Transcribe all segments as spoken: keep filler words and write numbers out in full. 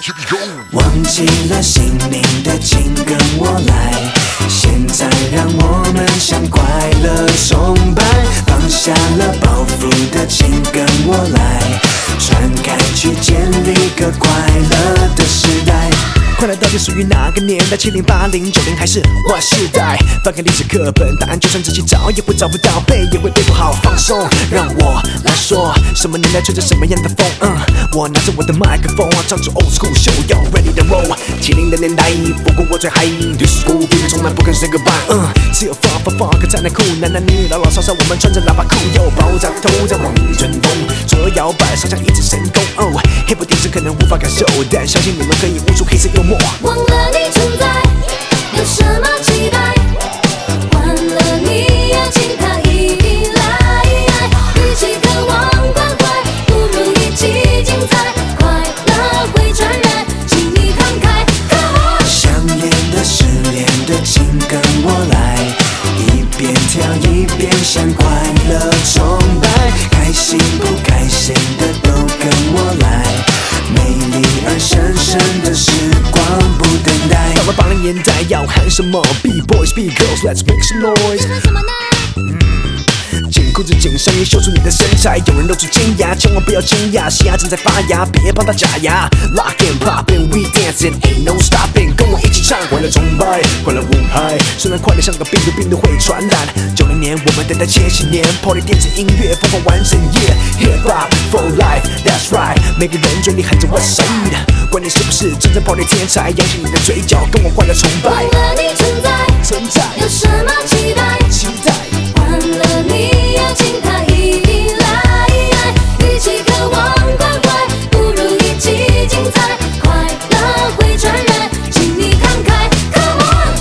忘记了姓名的请跟我来，现在让我们向快乐崇拜，放下了包袱的请跟我来，传开去建立个快乐的时代。快乐到底属于哪个年代？七零、八零、九零还是 Y 世代？翻开历史课本，答案就算自己找也会找不到，背也会背不好。放松，让我来说，什么年代吹着什么样的风？嗯，我拿着我的麦克风，唱出 old school show，要 ready to roll。七零的年代，不过我最嗨，对 school 毕业从来不肯 say goodbye。嗯，只有 funk funk funk 才能酷，男男女女老老少少，我们穿着喇叭裤，又爆炸头在往前风，左右摇摆，上下一直神功。哦 ，hip hop 电视可能无法感受，但相信你们可以悟出黑色幽默。 忘了你存在，有什么期待？换了你也请他依赖。与其渴望关怀，不如一起精彩。快乐会传染，请你慷慨。 想念的、失恋的，请跟我来，一边跳一边向快乐崇拜，开心不开心的都跟我来，美丽而神圣的时光不等待。到了八零年代要喊什么 ？B boys, B girls, let's make some noise。 这是什么呢？ 紧裤子紧上衣，秀出你的身材。有人露出尖牙，千万不要惊讶，嘻哈正在发芽，别帮他假牙。Lock and poppin', we dancing, ain't no stopping， 跟我一起唱，快乐崇拜，快乐舞嗨。虽然快乐像个病毒，病毒会传染。九零年我们等待千禧年 ，Party 电子音乐疯狂完整夜 ，Hip Hop for life, that's right。每个人嘴里喊着 What's up， 管你是不是真正 Party 天才，扬起你的嘴角，跟我快乐崇拜。 忘了你存在， 存在， 有什么期待？ 期待。 换了你也请他依赖，与其渴望关怀，不如一起精彩。快乐会传染，请你慷慨 ，Come on！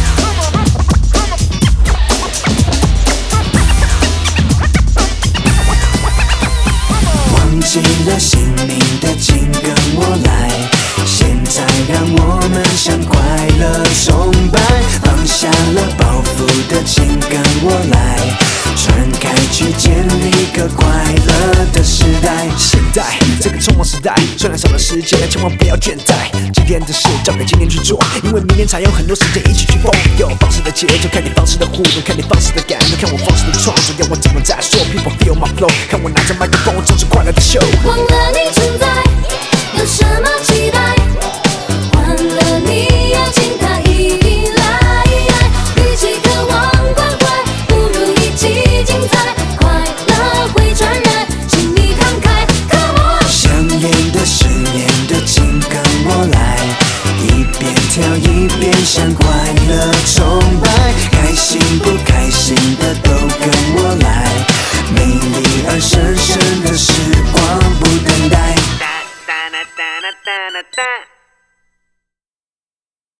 忘记了姓名的，请跟我来，现在让我们向快乐崇拜，放下了包袱的，请跟我来，传开去建立个快乐的时代。现在这个匆忙时代，虽然少了时间，但千万不要倦怠。今天的事交给今天去做，因为明天才有很多时间一起去疯。有方式的节奏，看你方式的互动，看你方式的感动，看我方式的创作，要我怎么再说 ？People feel my flow， 看我拿着麦克风，唱出快乐的秀。忘了你存在，有什么期待？换了你也请他依赖，与其渴望关怀，不如一起精彩。快乐会传染，请你慷慨 ，Come on！ 想念的、失恋的，请跟我来，一边跳一边向快乐崇拜，开心不开心的都跟我来，美丽而神圣的时光不等待。哒哒哒哒哒哒哒。